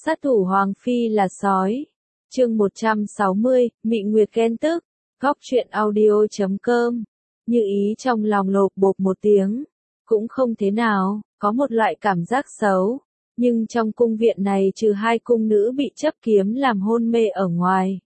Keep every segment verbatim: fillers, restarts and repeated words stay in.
Sát thủ Hoàng Phi là sói. Chương một trăm sáu mươi, Mị Nguyệt ghen tức. Góc truyện audio chấm com. Như ý trong lòng lộp bộp một tiếng. Cũng không thế nào, có một loại cảm giác xấu. Nhưng trong cung viện này trừ hai cung nữ bị chấp kiếm làm hôn mê ở ngoài.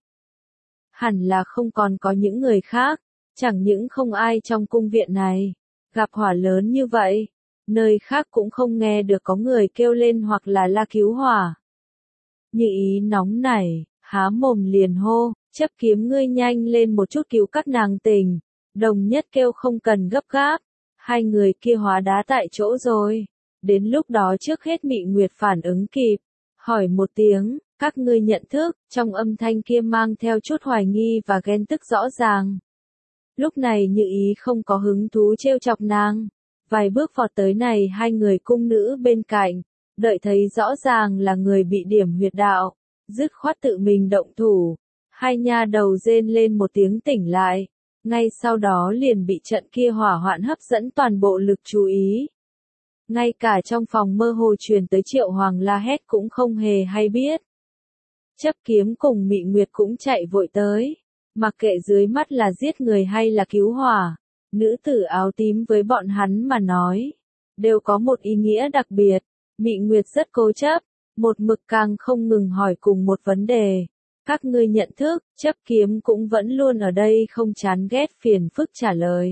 Hẳn là không còn có những người khác. Chẳng những không ai trong cung viện này gặp hỏa lớn như vậy. Nơi khác cũng không nghe được có người kêu lên hoặc là la cứu hỏa. Như ý nóng nảy, há mồm liền hô, chấp kiếm ngươi nhanh lên một chút cứu các nàng tình. Đồng nhất kêu không cần gấp gáp, hai người kia hóa đá tại chỗ rồi. Đến lúc đó trước hết Mị Nguyệt phản ứng kịp, hỏi một tiếng, các ngươi nhận thức, trong âm thanh kia mang theo chút hoài nghi và ghen tức rõ ràng. Lúc này Như ý không có hứng thú trêu chọc nàng. Vài bước vọt tới này hai người cung nữ bên cạnh, đợi thấy rõ ràng là người bị điểm huyệt đạo, dứt khoát tự mình động thủ, hai nha đầu rên lên một tiếng tỉnh lại, ngay sau đó liền bị trận kia hỏa hoạn hấp dẫn toàn bộ lực chú ý. Ngay cả trong phòng mơ hồ truyền tới Triệu Hoàng la hét cũng không hề hay biết. Chấp kiếm cùng Mị Nguyệt cũng chạy vội tới, mặc kệ dưới mắt là giết người hay là cứu hỏa. Nữ tử áo tím với bọn hắn mà nói, đều có một ý nghĩa đặc biệt. Mị Nguyệt rất cố chấp, một mực càng không ngừng hỏi cùng một vấn đề. Các ngươi nhận thức, chấp kiếm cũng vẫn luôn ở đây không chán ghét phiền phức trả lời.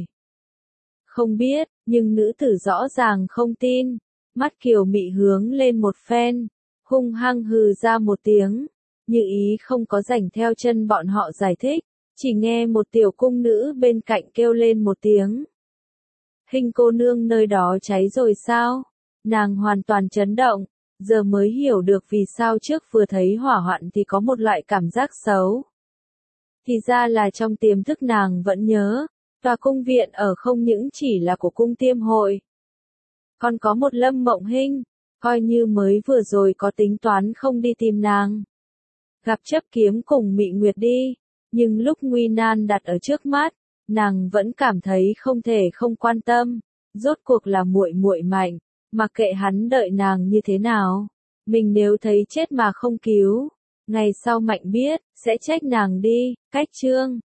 Không biết, nhưng nữ tử rõ ràng không tin. Mắt Kiều Mị hướng lên một phen, hung hăng hừ ra một tiếng. Như ý không có rảnh theo chân bọn họ giải thích. Chỉ nghe một tiểu cung nữ bên cạnh kêu lên một tiếng. Hình cô nương nơi đó cháy rồi sao? Nàng hoàn toàn chấn động, giờ mới hiểu được vì sao trước vừa thấy hỏa hoạn thì có một loại cảm giác xấu. Thì ra là trong tiềm thức nàng vẫn nhớ, tòa cung viện ở không những chỉ là của cung tiêm hội. Còn có một Lâm Mộng Hinh, coi như mới vừa rồi có tính toán không đi tìm nàng. Gặp chấp kiếm cùng Mị Nguyệt đi. Nhưng lúc nguy nan đặt ở trước mắt, nàng vẫn cảm thấy không thể không quan tâm, rốt cuộc là muội muội Mạnh, mặc kệ hắn đợi nàng như thế nào, mình nếu thấy chết mà không cứu, ngày sau Mạnh biết, sẽ trách nàng đi. Cách chương